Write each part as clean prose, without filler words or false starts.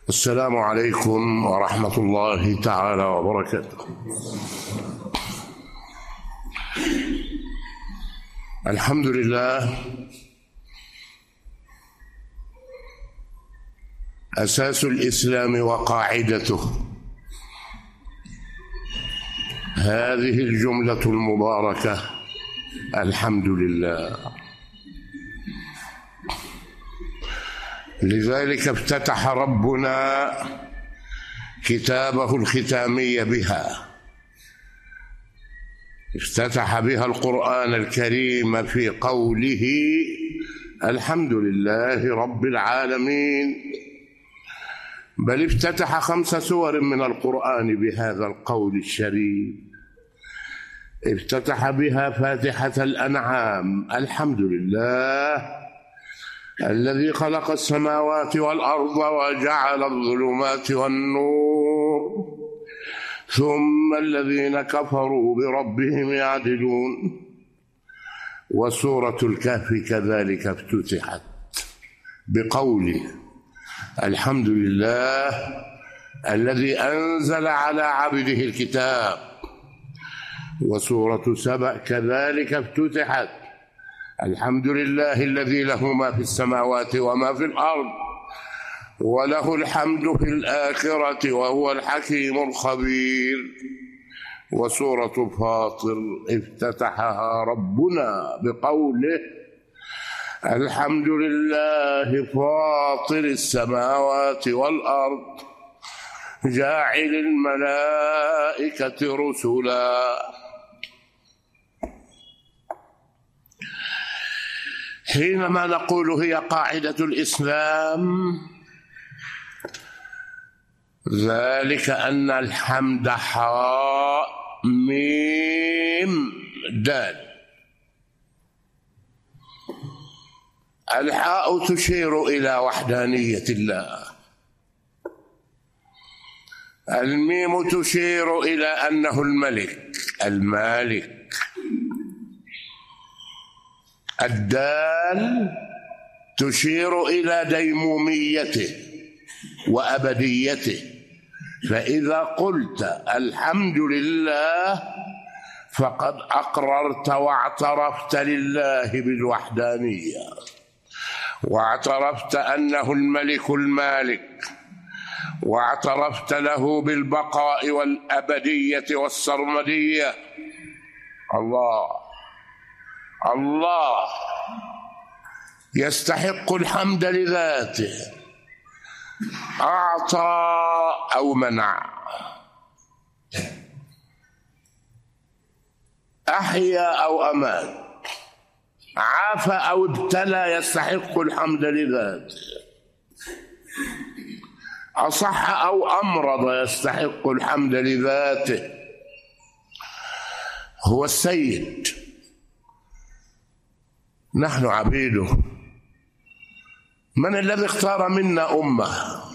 السلام عليكم ورحمة الله تعالى وبركاته. الحمد لله أساس الإسلام وقاعدته، هذه الجملة المباركة الحمد لله. لذلك افتتح ربنا كتابه الختامي بها، افتتح بها القرآن الكريم في قوله الحمد لله رب العالمين، بل افتتح 5 سور من القرآن بهذا القول الشريف. افتتح بها فاتحة الأنعام، الحمد لله الذي خلق السماوات والأرض وجعل الظلمات والنور ثم الذين كفروا بربهم يعدلون. وسورة الكهف كذلك افتتحت بقوله الحمد لله الذي أنزل على عبده الكتاب. وسورة سبأ كذلك افتتحت الحمد لله الذي له ما في السماوات وما في الأرض وله الحمد في الآخرة وهو الحكيم الخبير. وسورة فاطر افتتحها ربنا بقوله الحمد لله فاطر السماوات والأرض جاعل الملائكة رسلا. حينما نقول هي قاعدة الإسلام، ذلك أن الحمد حاء ميم دال. الحاء تشير إلى وحدانية الله، الميم تشير إلى أنه الملك المالك، الدال تشير إلى ديموميته وأبديته. فإذا قلت الحمد لله فقد أقررت واعترفت لله بالوحدانية، واعترفت أنه الملك المالك، واعترفت له بالبقاء والأبدية والسرمدية. الله يستحق الحمد لذاته، أعطى أو منع، أحيا أو أمات، عاف أو ابتلى، يستحق الحمد لذاته، أصح أو أمرض يستحق الحمد لذاته. هو السيد، نحن عبيده. من الذي اختار منا أمه؟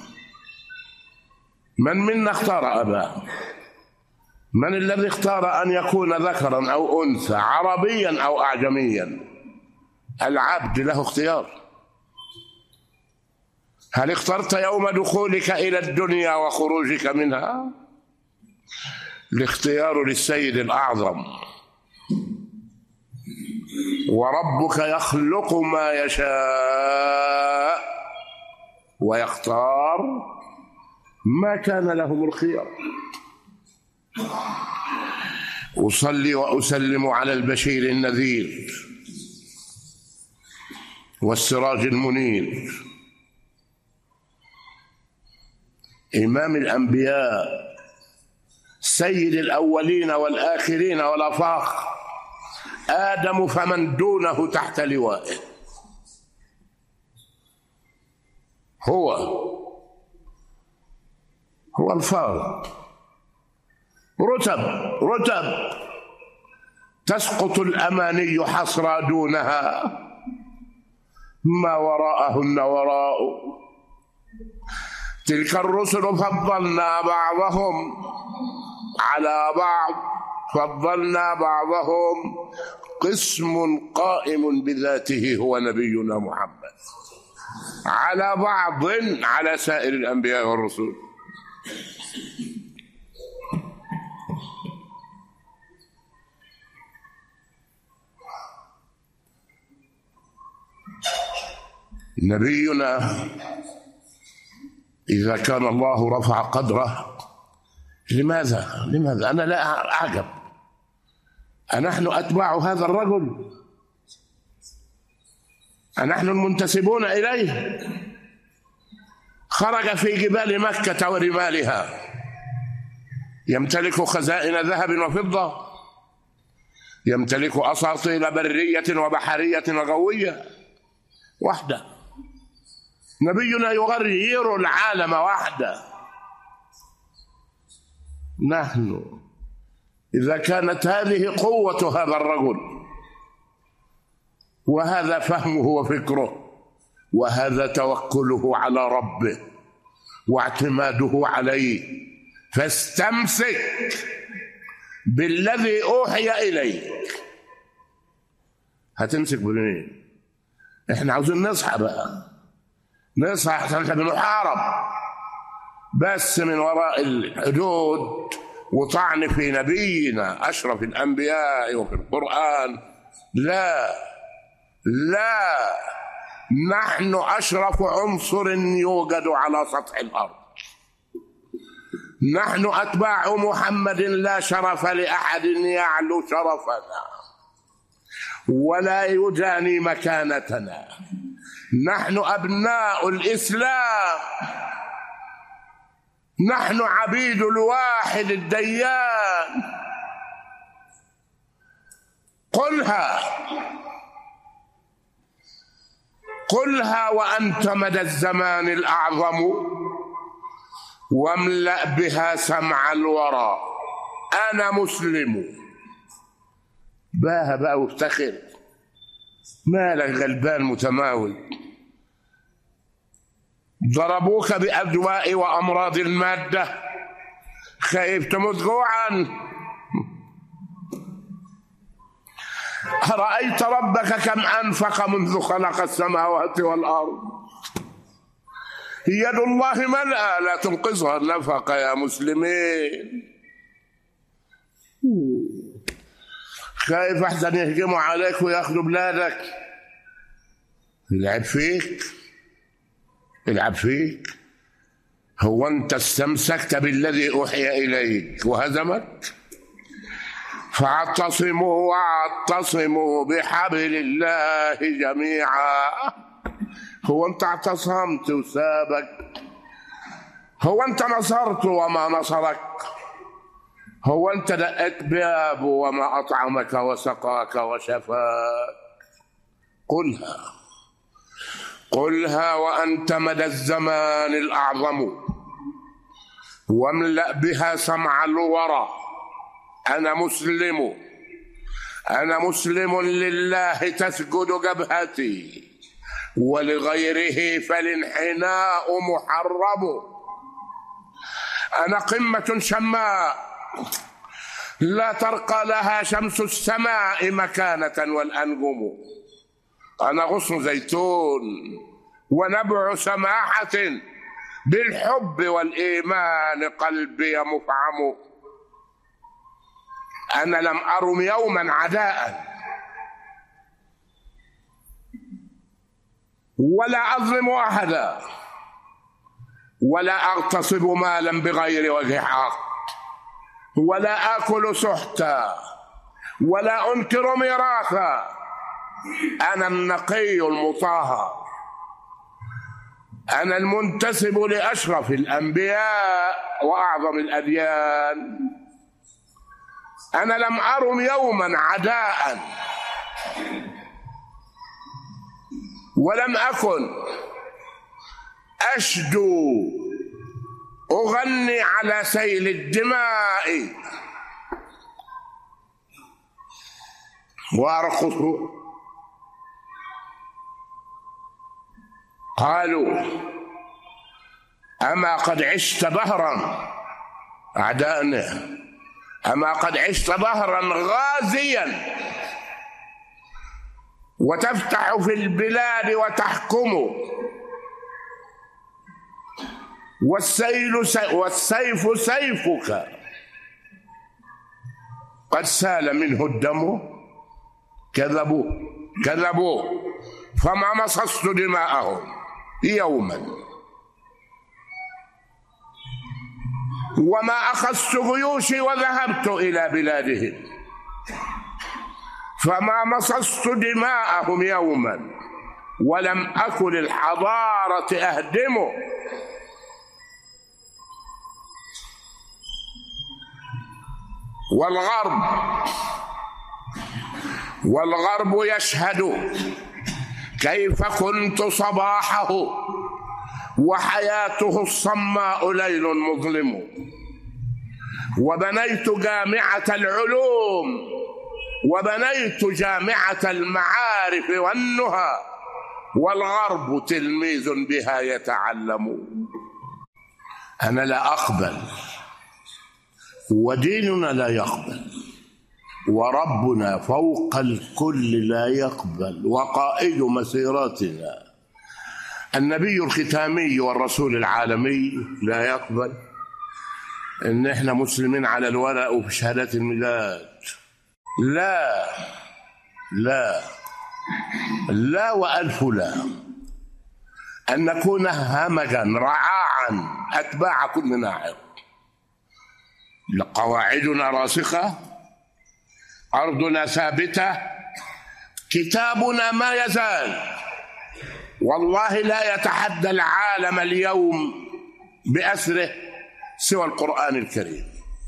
من منا اختار أباه؟ من الذي اختار أن يكون ذكرا أو أنثى، عربيا أو أعجميا؟ العبد له اختيار. هل اخترت يوم دخولك إلى الدنيا وخروجك منها؟ الاختيار للسيد الأعظم. وربك يخلق ما يشاء ويختار، ما كان لهم الخيار. أصلي وأسلم على البشير النذير والسراج المنير، إمام الأنبياء، سيد الأولين والآخرين والآفاق، آدم فمن دونه تحت لوائه. هو الفارق. رتب تسقط الأماني حصرا دونها، ما وراءهن وراء. تلك الرسل فضلنا بعضهم على بعض، فضلنا بعضهم قسم قائم بذاته هو نبينا محمد. على بعض على سائر الأنبياء والرسل. نبينا إذا كان الله رفع قدره، لماذا أنا لا أعجب، أنحن أتباع هذا الرجل؟ أنحن المنتسبون إليه؟ خرج في جبال مكة ورمالها، يمتلك خزائن ذهب وفضة، يمتلك أساطيل برية وبحرية وجوية وحده. نبينا يغير العالم وحده. نحن إذا كانت هذه قوة هذا الرجل، وهذا فهمه وفكره، وهذا توكله على ربه واعتماده عليه، فاستمسك بالذي أوحي إليك. هتمسك بمين؟ احنا عاوزين نصحى بقى، نصحى عشان احنا بنحارب بس من وراء الحدود وطعن في نبينا أشرف الأنبياء وفي القرآن. لا، نحن أشرف عنصر يوجد على سطح الأرض. نحن أتباع محمد، لا شرف لأحد يعلو شرفنا ولا يجاني مكانتنا. نحن أبناء الإسلام، نحن عبيد الواحد الديان. قلها وأنت مدى الزمان الأعظم، واملأ بها سمع الورى. أنا مسلم. باها بقى وافتخر، مالك غلبان متماول؟ ضربوك بأدواء وأمراض المادة، خايف تموت جوعا؟ أرأيت ربك كم أنفق منذ خلق السماوات والأرض؟ يد الله ملأى لا تنقصها النفقة يا مسلمين. خايف أحسن يهجموا عليك وياخذوا بلادك. يلعب فيك. هو أنت استمسكت بالذي أوحي إليك وهزمك؟ فاعتصموا واعتصموا بحبل الله جميعا. هو أنت اعتصمت وسابك؟ هو أنت نصرت وما نصرك؟ هو أنت دقت بابه وما أطعمك وسقاك وشفاك؟ قلها وأنت مدى الزمان الأعظم، واملأ بها سمع الورى. أنا مسلم لله تسجد جبهتي، ولغيره فالانحناء محرم. أنا قمة شماء لا ترقى لها شمس السماء مكانة والأنجم. أنا غصن زيتون ونبع سماحة، بالحب والإيمان قلبي مفعم. أنا لم أرم يوما عداء، ولا أظلم أحدا، ولا أغتصب مالا بغير وجه حق، ولا آكل سحتا، ولا أنكر ميراثا. أنا النقي المطهر، أنا المنتسب لأشرف الأنبياء وأعظم الأديان. أنا لم أرم يوما عداء، ولم أكن أشدو أغني على سيل الدماء وأرقص. قالوا أما قد عشت دهرا أعداءنا، أما قد عشت دهرا غازيا وتفتح في البلاد وتحكم والسيف سيفك قد سال منه الدم. كذبوا فما مصصت دماءهم يوما وما أخذت جيوشي وذهبت إلى بلادهم، فما مصصت دماءهم يوما ولم أكن الحضارة أهدمه. والغرب يشهد كيف كنت صباحه وحياته الصماء ليل مظلم، وبنيت جامعة العلوم وبنيت جامعة المعارف والنهى، والغرب تلميذ بها يتعلم. أنا لا أقبل، وديننا لا يقبل، وربنا فوق الكل لا يقبل، وقائد مسيرتنا النبي الختامي والرسول العالمي لا يقبل إن إحنا مسلمين على الورق وفي شهادات الميلاد. لا لا لا وألف لا. أن نكون همجا رعاعا أتباع كل ناعق. قواعدنا راسخة، أرضنا ثابتة، كتابنا ما يزال، والله لا يتحدى العالم اليوم بأسره سوى القرآن الكريم،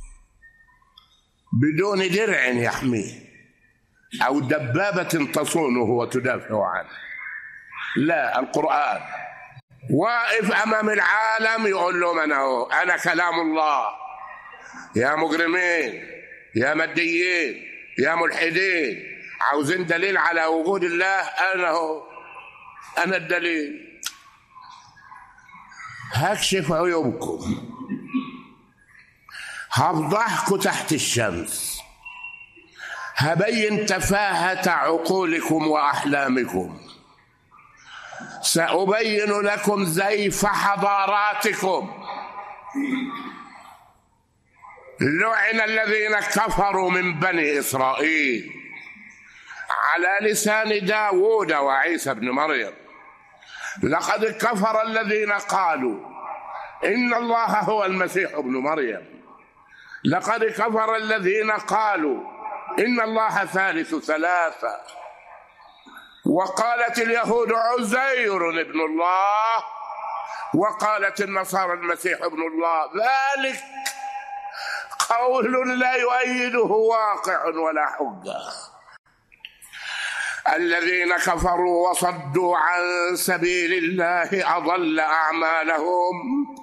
بدون درع يحميه أو دبابة تصونه وتدافع عنه. لا، القرآن واقف أمام العالم يقول لهم أنا كلام الله. يا مجرمين، يا ماديين، يا ملحدين، عاوزين دليل على وجود الله؟ أنا الدليل. هكشف عيوبكم، هفضحكم تحت الشمس، هبين تفاهة عقولكم وأحلامكم، سأبين لكم زيف حضاراتكم. لعن الذين كفروا من بني إسرائيل على لسان داود وعيسى بن مريم. لقد كفر الذين قالوا إن الله هو المسيح ابن مريم. لقد كفر الذين قالوا إن الله ثالث ثلاثة. وقالت اليهود عزير ابن الله، وقالت النصارى المسيح ابن الله. ذلك قول لا يؤيده واقع ولا حجة. الذين كفروا وصدوا عن سبيل الله أضل أعمالهم،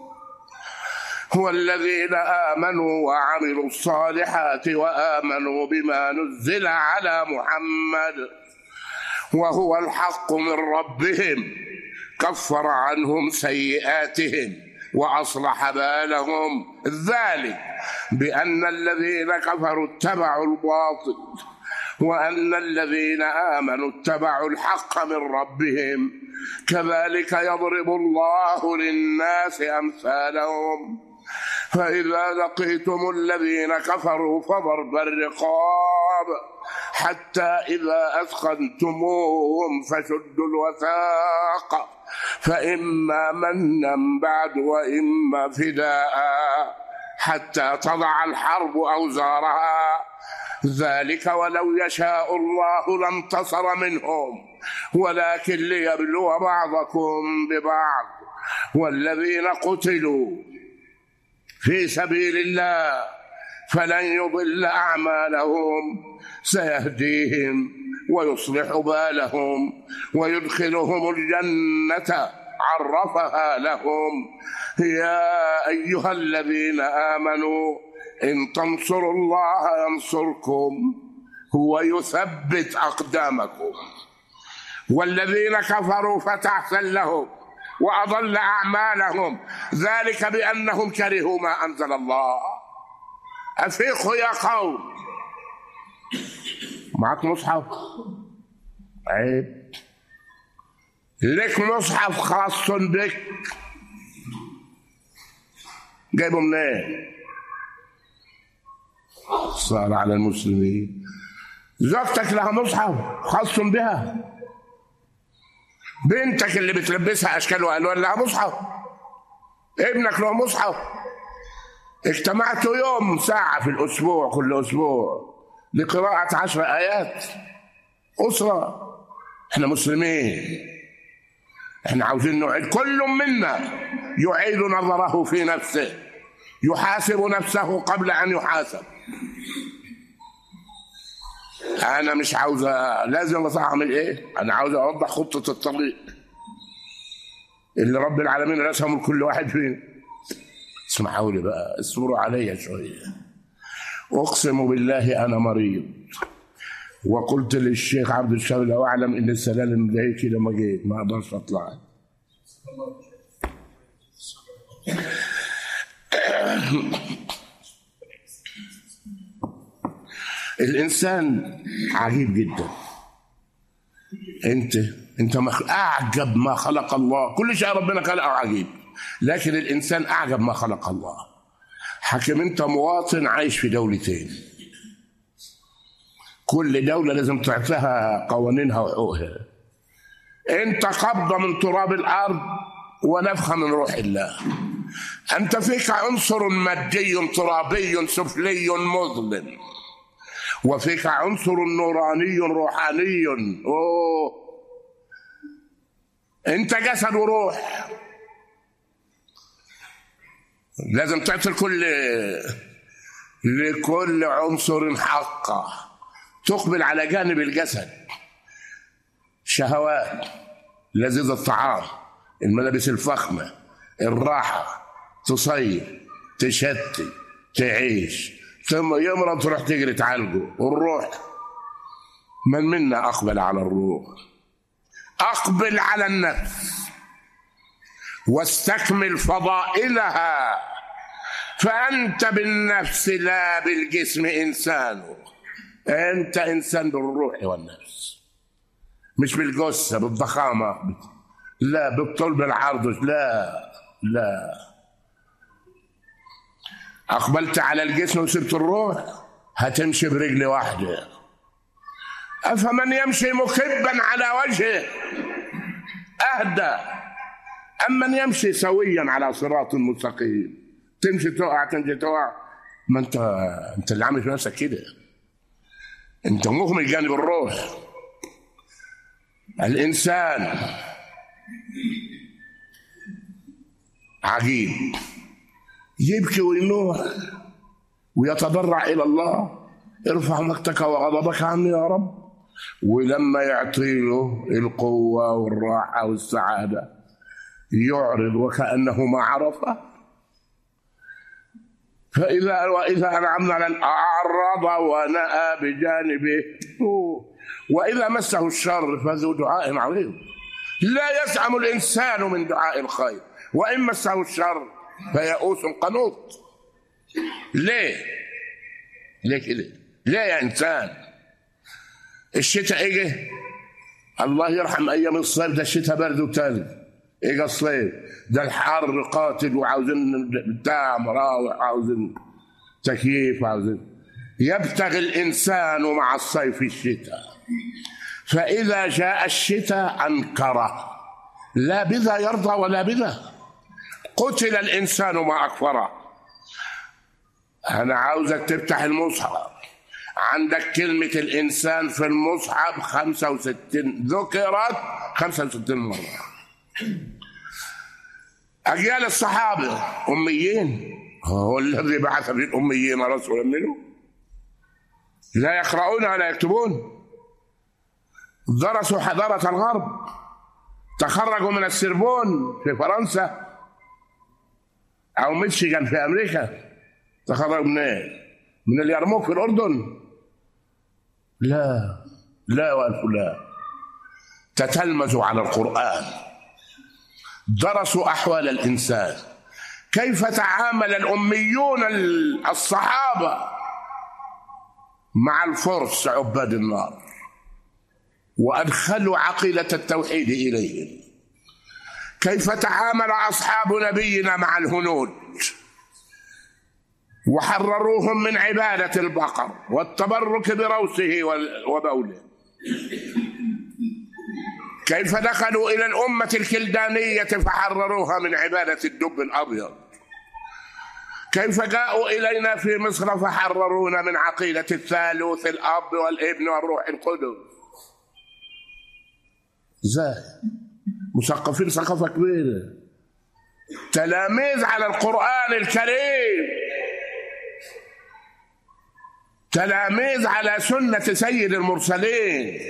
والذين آمنوا وعملوا الصالحات وآمنوا بما نزل على محمد وهو الحق من ربهم كفر عنهم سيئاتهم وأصلح بالهم. ذلك بأن الذين كفروا اتبعوا الباطل وأن الذين آمنوا اتبعوا الحق من ربهم. كذلك يضرب الله للناس أمثالهم. فإذا لقيتم الذين كفروا فضرب الرقاب حتى إذا أثخنتموهم فشدوا الوثاق فإما منا بعد وإما فداء حتى تضع الحرب أوزارها. ذلك ولو يشاء الله لانتصر منهم ولكن ليبلو بعضكم ببعض. والذين قتلوا في سبيل الله فلن يضل أعمالهم سيهديهم ويصلح بالهم ويدخلهم الجنة عرفها لهم. يا أيها الذين آمنوا إن تنصروا الله ينصركم ويثبت أقدامكم. والذين كفروا فتحسن لهم وأضل أعمالهم ذلك بأنهم كرهوا ما أنزل الله. أفيقوا يا قوم. معك مصحف؟ عيب، لك مصحف خاص بك. جايبه منين؟ صار على المسلمين. زوجتك لها مصحف خاص بها، بنتك اللي بتلبسها اشكال والوان لها مصحف، ابنك له مصحف. اجتمعتوا يوم ساعة في الأسبوع كل أسبوع لقراءة 10 آيات أسرة. احنا مسلمين، احنا عاوزين نعيد، كل منا يعيد نظره في نفسه، يحاسب نفسه قبل أن يحاسب. أنا مش عاوز لازم أعمل إيه؟ أنا عاوز أوضح خطة الطريق اللي رب العالمين رسمه لكل واحد فينا. اسمعوا لي بقى، اصبروا عليا شوية. أقسم بالله أنا مريض، وقلت للشيخ عبد الشافي لو أعلم إن السلالم ده كده ما جيت ما أقدرش أطلع. الإنسان عجيب جدا. أنت أعجب ما خلق الله، كل شيء ربنا خلقه عجيب، لكن الإنسان أعجب ما خلق الله. حكم أنت مواطن عايش في دولتين، كل دولة لازم تعطيها قوانينها وحقوقها. أنت قبضة من تراب الأرض ونفخة من روح الله. أنت فيك عنصر مادي ترابي سفلي مظلم، وفيك عنصر نوراني روحاني. أنت جسد وروح، لازم تعطي لكل عنصر حقه. تقبل على جانب الجسد، شهوات، لذيذ الطعام، الملابس الفخمة، الراحة، تصيف، تشتي، تعيش، ثم يمرض تروح تجري تعالجه. والروح، من منا أقبل على الروح؟ أقبل على النفس واستكمل فضائلها، فأنت بالنفس لا بالجسم إنسان. أنت إنسان بالروح والنفس، مش بالجثة بالضخامة، لا بالطول بالعرض، لا. أقبلت على الجسم وسبت الروح، هتمشي برجل واحدة. أفمن يمشي مكبا على وجهه أهدى أم من يمشي سويا على صراط مستقيم. تمشي تقع، تمشي تقع، ما أنت اللي عامل في نفسك كده، أنت مهمل جانب الروح. الإنسان عجيب، يبكي وينوح ويتضرع إلى الله، ارفع مقتك وغضبك عني يا رب. ولما يعطيله القوة والراحة والسعادة يعرض وكأنه ما عرفه. وإذا أنعمنا على أعرض ونأى بجانبه، وإذا مسه الشر فذو دعاء عظيم. لا يسعم الإنسان من دعاء الخير، وإن مسه الشر فيئوس قنوط. ليه كده؟ ليه يا إنسان؟ الشتاء إجي، الله يرحم أيام الصيف، ده الشتاء برد وتلج. إجا الصيف، ده الحر قاتل، وعاوزين بتاع مراوح، عاوزين تكييف، عاوزين. يبتغي الإنسان مع الصيف الشتاء، فإذا جاء الشتاء أنكره، لا بذا يرضى ولا بذا. قتل الإنسان ما أكفره. أنا عاوزك تفتح المصحف، عندك كلمة الإنسان في المصحف 65 ذكرت 65 مرة. أجيال الصحابة أميين، هو الذي بعث في الأميين رسولا منه لا يقرؤون ولا يكتبون. درسوا حضارة الغرب، تخرجوا من السربون في فرنسا أو ميشيغان في أمريكا. تخرجوا من اليرموك في الأردن؟ لا والف لا. تتلمذوا على القرآن، درسوا أحوال الإنسان، كيف تعامل الأميون الصحابة مع الفرس عباد النار، وأدخلوا عقيدة التوحيد إليهم. كيف تعامل أصحاب نبينا مع الهنود وحرروهم من عبادة البقر والتبرك بروثه وبوله. كيف دخلوا إلى الأمة الكلدانية فحرروها من عبادة الدب الأبيض. كيف جاءوا إلينا في مصر فحررونا من عقيدة الثالوث الأب والابن والروح القدس. ازاي؟ مثقفين ثقافة كبيرة، تلاميذ على القرآن الكريم، تلاميذ على سنة سيد المرسلين.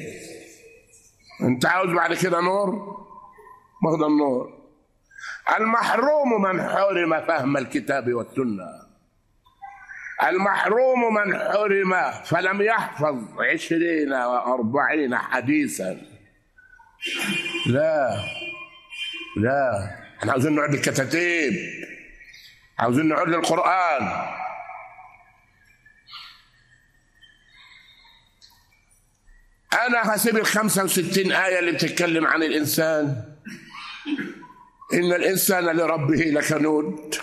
انت عاوز بعد كده نور؟ ما هو ده النور. المحروم من حرم فهم الكتاب والسنة، المحروم من حرم فلم يحفظ 20 و40 حديثا. لا احنا عاوزين نعد الكتاتيب، عاوزين نعد القرآن. أنا هسيب 65 آية اللي بتتكلم عن الإنسان. إن الإنسان لربه لكنود،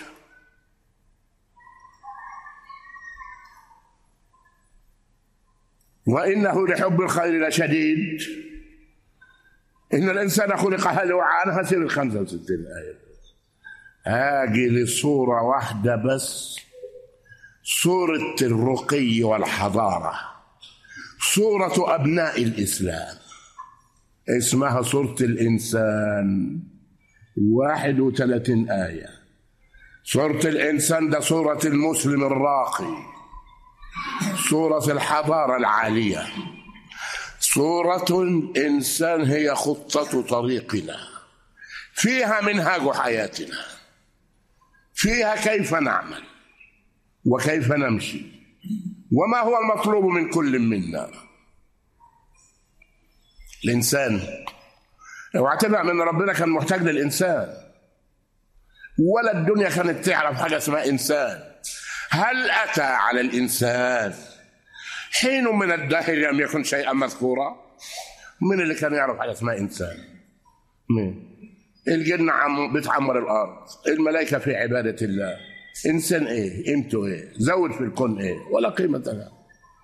وإنه لحب الخير لشديد، إن الإنسان خلق هلوعا. أنا هسيب 65 آية، هاجي لصورة واحدة بس، صورة الرقي والحضارة، صورة أبناء الإسلام، اسمها صورة الإنسان. 31 آية. صورة الإنسان ده صورة المسلم الراقي، صورة الحضارة العالية، صورة الإنسان هي خطة طريقنا، فيها منهاج حياتنا، فيها كيف نعمل وكيف نمشي وما هو المطلوب من كل منا. الإنسان اوعى تفهم ان ربنا كان محتاج للإنسان، ولا الدنيا كانت تعرف حاجة اسمها إنسان. هل أتى على الإنسان حين من الدهر لم يكن شيئا مذكورا؟ من اللي كان يعرف حاجة اسمها إنسان؟ مين؟ الجن بتعمر الأرض، الملائكة في عبادة الله. إنسان إيه؟ قيمته إيه؟ زود في الكون إيه؟ ولا قيمة له.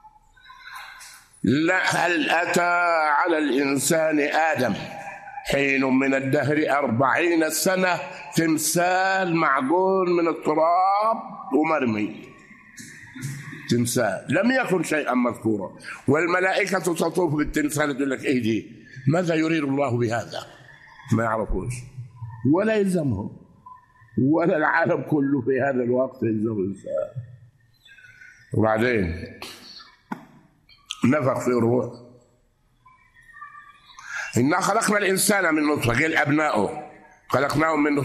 لا، هل أتى على الإنسان آدم حين من الدهر 40 سنة تمثال معجون من التراب ومرمي، تمثال لم يكن شيئا مذكورا، والملائكة تطوف بالتمثال تقول لك إيه دي؟ ماذا يريد الله بهذا؟ ما يعرفوش ولا يلزمهم، ولا العالم كله في هذا الوقت يلزم الإنسان. وبعدين نفخ في الروح. إنا خلقنا الإنسان من نطفة، قال أبنائه خلقناهم من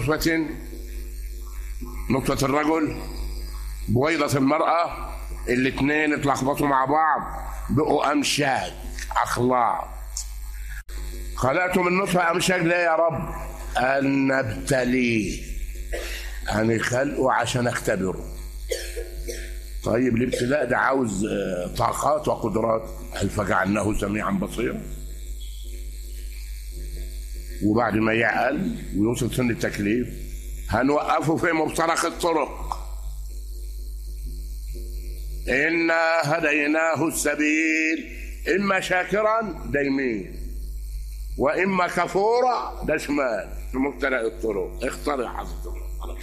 نطفة الرجل بويضة المرأة، الاثنين اتلخبطوا مع بعض بقوا أمشاج أخلاق. خلقته من نطفة أمشاج ليه يا رب؟ أن نبتليه، أنا خلقه عشان أختبره. طيب الابتلاء ده عاوز طاقات وقدرات، هل فجعلناه سميعا بصيرا؟ وبعد ما يعقل ويوصل سن التكليف هنوقفه في مفترق الطرق. إنا هديناه السبيل إما شاكرا ده يمين وإما كفورا ده شمال، في مفترق الطرق. اختار يا حضرتك،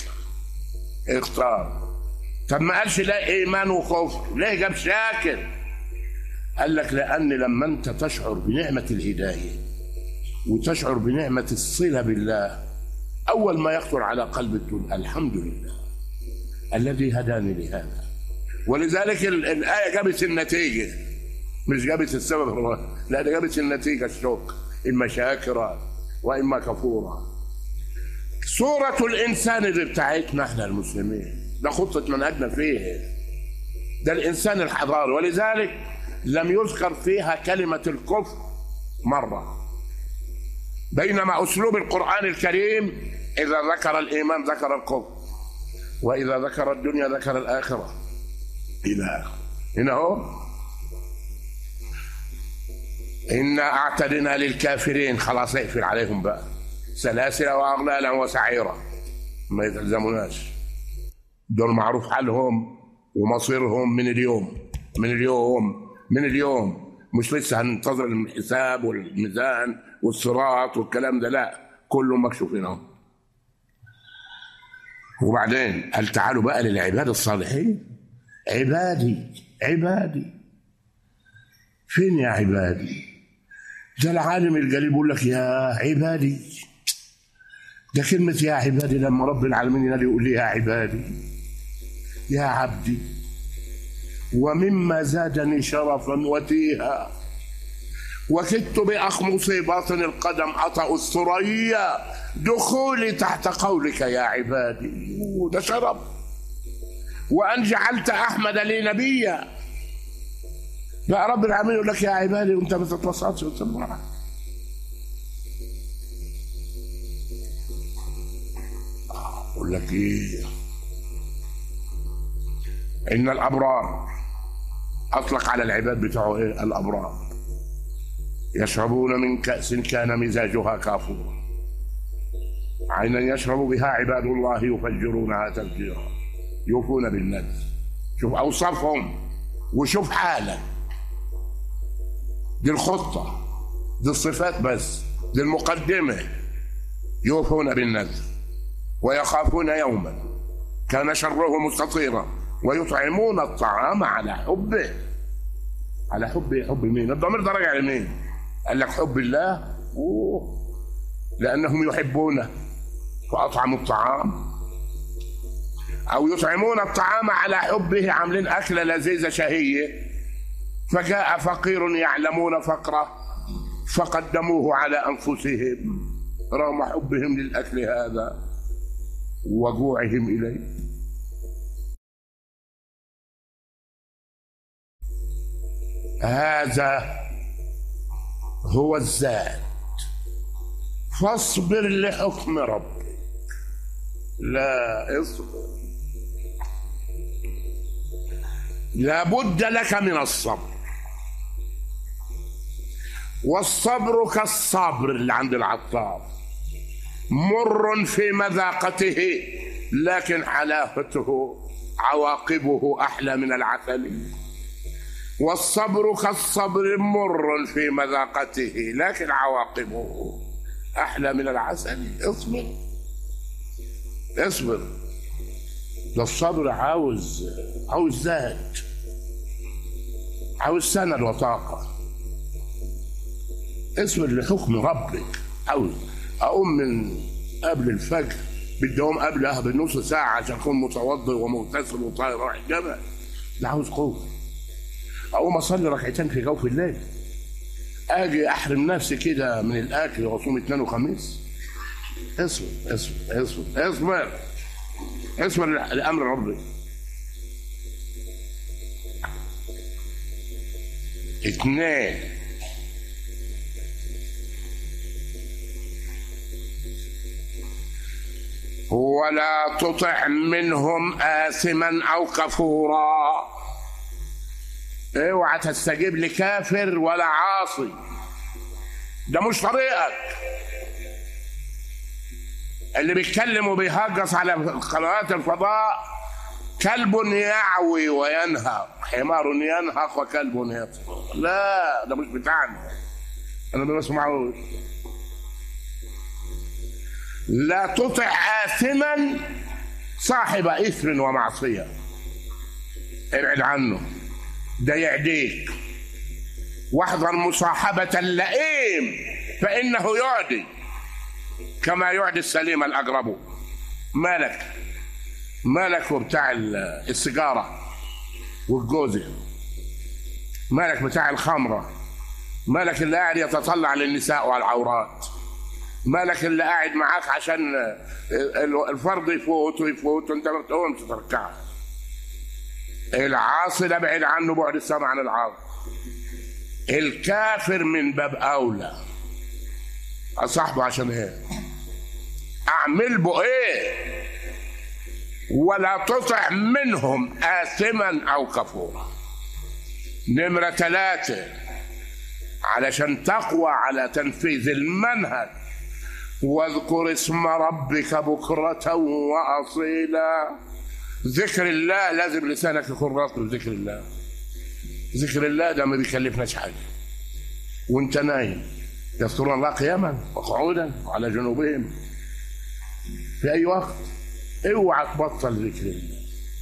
اختار. طب ما قالش لا إيمان وكفر، ليه جاب شاكر؟ قال لك لأن لما أنت تشعر بنعمة الهداية وتشعر بنعمة الصلة بالله، أول ما يخطر على قلبك تقول الحمد لله الذي هداني لهذا. ولذلك الآية جابت النتيجة، مش جابت السبب، لا ده جابت النتيجة، الشكر، إما شاكرا وإما كفورا. صورة الإنسان اللي بتاعتنا احنا المسلمين، ده خطة منهجنا فيه، ده الإنسان الحضاري. ولذلك لم يذكر فيها كلمة الكفر مرة، بينما أسلوب القرآن الكريم إذا ذكر الإيمان ذكر الكفر، وإذا ذكر الدنيا ذكر الآخرة إلى آخره. هنا هو إنا أعتدنا للكافرين، خلاص اقفل عليهم بقى، سلاسل وأغلالا وسعيرا، ما يتلزموناش، دول معروف حالهم ومصيرهم من اليوم، مش لسه هننتظر الحساب والميزان والصراط والكلام ده، لا، كله مكشوفين اهو. وبعدين قال تعالوا بقى للعباد الصالحين. عبادي فين يا عبادي؟ ده العالم الجليل بيقول لك يا عبادي. ده كلمة يا عبادي لما رب العالمين ينادي يقول لي يا عبادي يا عبدي. ومما زادني شرفا وتيها وكدت بأخمصي باطن القدم أطأ الثريا دخولي تحت قولك يا عبادي. ده شرف. وأن جعلت أحمد لي نبيا. لا، رب العالمين يقول لك يا عبادي وأنت ما تتوسطش وتسمعها. أقول لك إيه؟ إن الأبرار أطلق على العباد بتوعه إيه؟ الأبرار يشربون من كأس كان مزاجها كافورا عينا يشرب بها عباد الله يفجرونها تفجيرا يوفون بالنذر. شوف أوصافهم وشوف حالك. دي الخطة، دي الصفات بس، دي المقدمة. يوفون بالنذر ويخافون يوما كان شره مستطيرا ويطعمون الطعام على حبه. على حب مين؟ الضمير ده راجع لمين؟ قال لك حب الله. لأنهم يحبونه فأطعموا الطعام، أو يطعمون الطعام على حبه، عاملين أكلة لذيذة شهية، فجاء فقير يعلمون فقره فقدموه على أنفسهم رغم حبهم للأكل هذا وجوعهم إليه. هذا هو الزاد. فاصبر لحكم ربك. لا اصبر، لابد لك من الصبر. والصبر كالصبر اللي عند العطار، مر في مذاقته لكن حلاوته عواقبه أحلى من العسل. والصبر كالصبر مر في مذاقته لكن عواقبه أحلى من العسل. اصبر. ده الصبر عاوز ذات، عاوز سند وطاقة. اصبر لحكم ربك. أقوم من قبل الفجر، بدي أقوم قبلها بنص ساعة عشان أكون متوضئ ومغتسل وطاير رايح الجبل. ده عاوز قوة. أقوم أصلي ركعتين في جوف الليل، أجي أحرم نفسي كده من الأكل وأصوم اثنين وخميس. اصبر لأمر ربك. 2 ولا تطع منهم آثما أو كفورا. اوعى تستجيب لكافر ولا عاصي، ده مش طريقك. اللي بيتكلم وبيهجص على قنوات الفضاء كلب يعوي وينهى، حمار ينهق وكلب يطفو. لا، ده مش بتاعنا، انا ما بسمعوش. لا تطع آثما صاحب إثم ومعصية، ابعد عنه، ده يعديك. واحذر مصاحبة اللئيم فإنه يعدي كما يعدي السليم الأقرب. مالك وبتاع السيجارة والجوزة، مالك بتاع الخمرة، مالك اللي قاعد يتطلع للنساء والعورات، مالك اللي قاعد معاك عشان الفرض يفوت وانت ما بتقومش تركعه. العاصي ده بعيد عنه بعد السماء عن العاصي. الكافر من باب اولى. اصاحبه عشان ايه؟ اعمل به ايه؟ ولا تطع منهم آثما او كفورا. نمرة 3 علشان تقوى على تنفيذ المنهج، واذكر اسم ربك بكرة وأصيلا ذكر الله لازم لسانك يكون رطب بذكر الله. ذكر الله ده ما بيكلفناش حاجه. وانت نايم يذكرون الله قياما وقعودا وعلى جنوبهم في اي وقت. اوعى تبطل ذكر الله.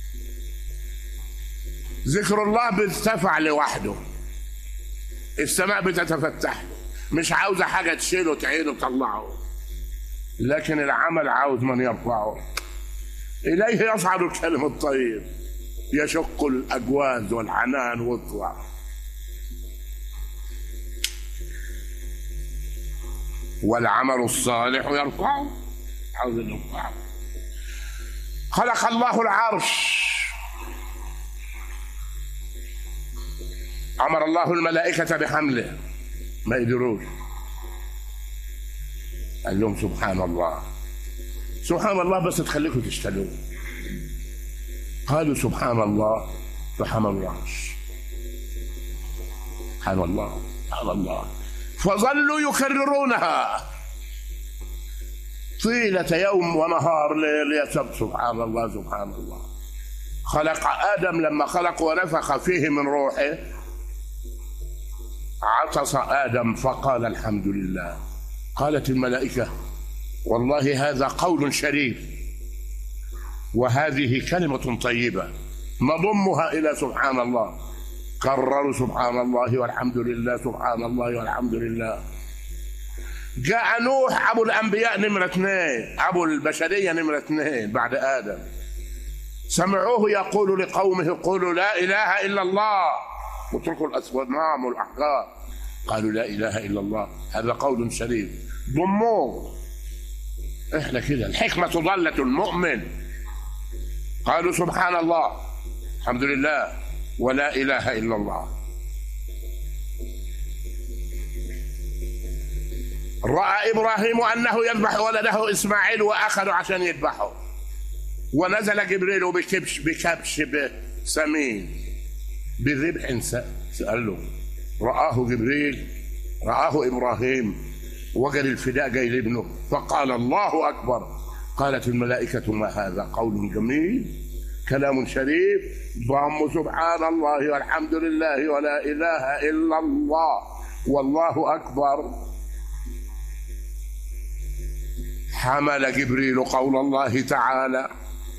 ذكر الله بيرتفع لوحده، السماء بتتفتح له، مش عاوزه حاجه تشيله تعينه تطلعه، لكن العمل عاوز من يرفعه. اليه يصعد الكلم الطيب يشق الاجواز والعنان والطوى. والعمل الصالح يرفعه، عاوز يرفعه. خلق الله العرش، أمر الله الملائكة بحمله، ما يدروش، قال لهم سبحان الله سبحان الله بس تخليكم تشتغلوا. قالوا سبحان الله فحملوا العرش. سبحان الله سبحان الله، فظلوا يكررونها طيلة يوم ونهار ليل يسب سبحان الله سبحان الله. خلق آدم، لما خلق ونفخ فيه من روحه عطس آدم فقال الحمد لله. قالت الملائكة والله هذا قول شريف وهذه كلمة طيبة نضمها إلى سبحان الله. كرروا سبحان الله والحمد لله سبحان الله والحمد لله. جاء نوح أبو الأنبياء نمرة 2، أبو البشرية نمرة 2 بعد آدم، سمعوه يقول لقومه قولوا لا إله إلا الله واتركوا الأصنام والأحجار. قالوا لا إله إلا الله، هذا قول شريف، ضموه. إحنا كده الحكمة ضلة المؤمن. قالوا سبحان الله الحمد لله ولا إله إلا الله. رأى إبراهيم أنه يذبح ولده إسماعيل وأخذوا عشان يذبحه، ونزل جبريل بكبش سمين بذبح سأله. رآه جبريل، رآه إبراهيم، وجد الفداء جاي لابنه فقال الله أكبر. قالت الملائكة ما هذا؟ قول جميل كلام شريف ضم سبحان الله والحمد لله ولا إله إلا الله والله أكبر. حمل جبريل قول الله تعالى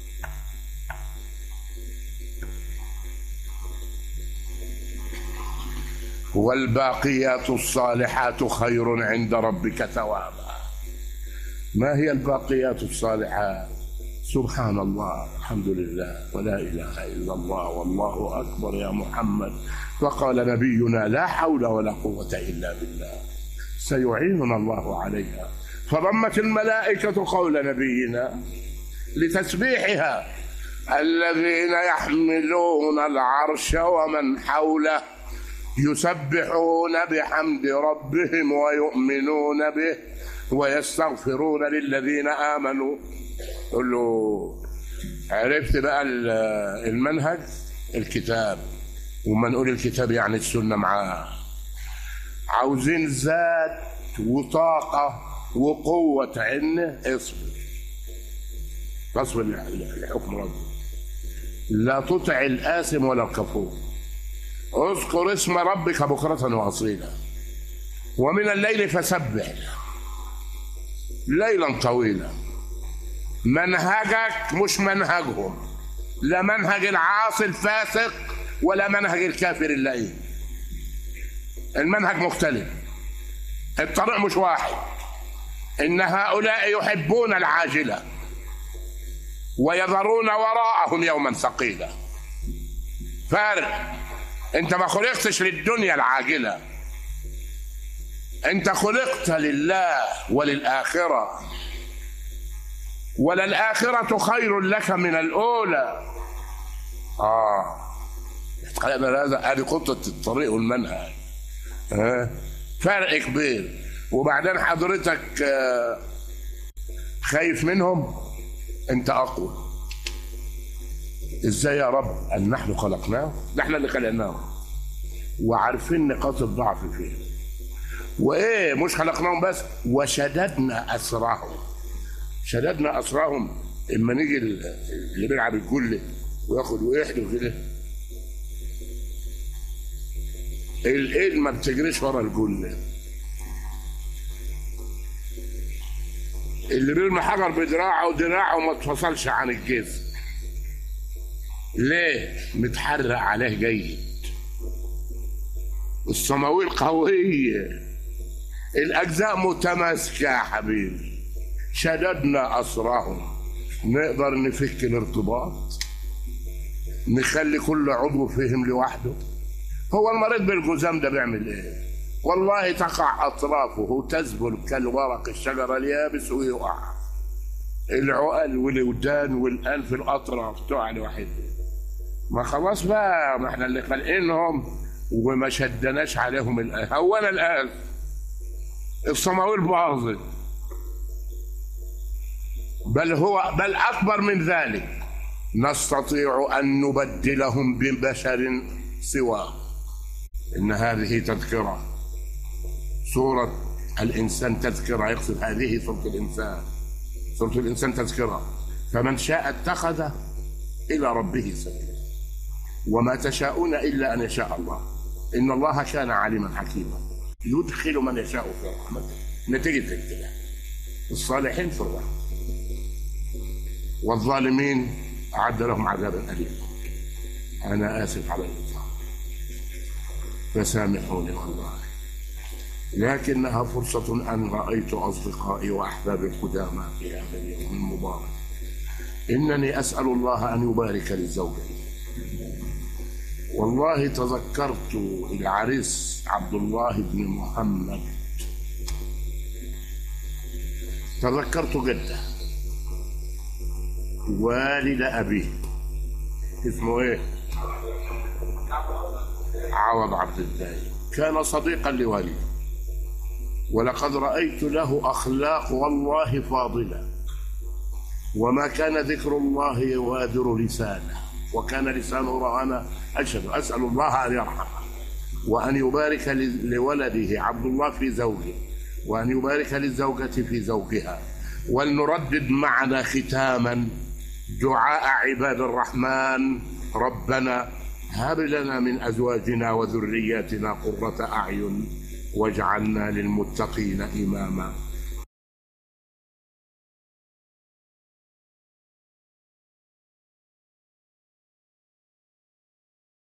والباقيات الصالحات خير عند ربك ثوابا. ما هي الباقيات الصالحات؟ سبحان الله الحمد لله ولا إله إلا الله والله أكبر يا محمد. فقال نبينا لا حول ولا قوة إلا بالله سيعيننا الله عليها. فضمت الملائكة قول نبينا لتسبيحها الذين يحملون العرش ومن حوله يسبحون بحمد ربهم ويؤمنون به ويستغفرون للذين آمنوا. قل له عرفت بقى المنهج؟ الكتاب، وما نقول الكتاب يعني السنة معاه. عاوزين ذات وطاقة وقوة عنه، اصبر لحكم ربك. لا تطع الآثم ولا الكفور. اذكر اسم ربك بكرة وأصيلا ومن الليل فسبح ليلا طويلا. منهجك مش منهجهم، لا منهج العاصي الفاسق ولا منهج الكافر اللئيم. المنهج مختلف، الطريق مش واحد. إن هؤلاء يحبون العاجلة ويذرون وراءهم يوما ثقيلا. فارق. انت ما خلقتش للدنيا العاجلة، انت خلقت لله وللآخرة، وللآخرة خير لك من الأولى. هذه خطة الطريق والمنهج. فرق كبير. وبعدين حضرتك خايف منهم، انت اقوى. ازاي يا رب؟ ان نحن خلقناه، نحن اللي خلقناه وعارفين نقاط الضعف فيه. وايه مش خلقناهم بس، وشددنا اسرهم. شددنا اسرهم اما نيجي اللي بيلعب الجله وياخد ويحدف كده، الايد ما بتجريش ورا الجله. اللي بيرمي حجر بدراعه ودراعه ما اتفصلش عن الجسم. ليه؟ متحرق عليه جيد. الصماويل قويه، الاجزاء متماسكه يا حبيبي. شددنا اسرهم، نقدر نفك الارتباط، نخلي كل عضو فهم لوحده. هو المريض بالجذام ده بيعمل ايه؟ والله تقع اطرافه تذبل كالورق الشجره اليابس ويقع. العقل والودان والانف الاطراف تقع لوحدها. ما خلاص بقى، ما احنا اللي خالقينهم وما شدناش عليهم الان. هونا الان الصماويل باظت، بل اكبر من ذلك، نستطيع ان نبدلهم ببشر سواه. ان هذه تذكره، سوره الانسان تذكره، يقصد هذه سوره الانسان. سوره الانسان تذكره، فمن شاء اتخذ الى ربه سبيلا، وما تشاءون الا ان يشاء الله، ان الله كان عليما حكيما. يدخل من يشاء في رحمته، نتيجه الابتلاء. الصالحين في الرحمه، والظالمين اعد لهم عذابا اليما. انا اسف على الاطلاق، فسامحوني والله، لكنها فرصة أن رأيت أصدقائي وأحبابي القدامى في هذا اليوم المبارك. إنني أسأل الله أن يبارك للزوجة. والله تذكرت العريس عبد الله بن محمد، تذكرت جده والد أبيه، اسمه إيه؟ عوض عبد الدايم. كان صديقا لوالده، ولقد رأيت له أخلاق والله فاضلة، وما كان ذكر الله يوادر لسانه، وكان لسانه رغما. أسأل الله أن يرحمه، وأن يبارك لولده عبد الله في زوجه، وأن يبارك للزوجة في زوجها. ولنردد معنا ختاما دعاء عباد الرحمن: ربنا هب لنا من أزواجنا وذرياتنا قرة أعين واجعلنا للمتقين إماما.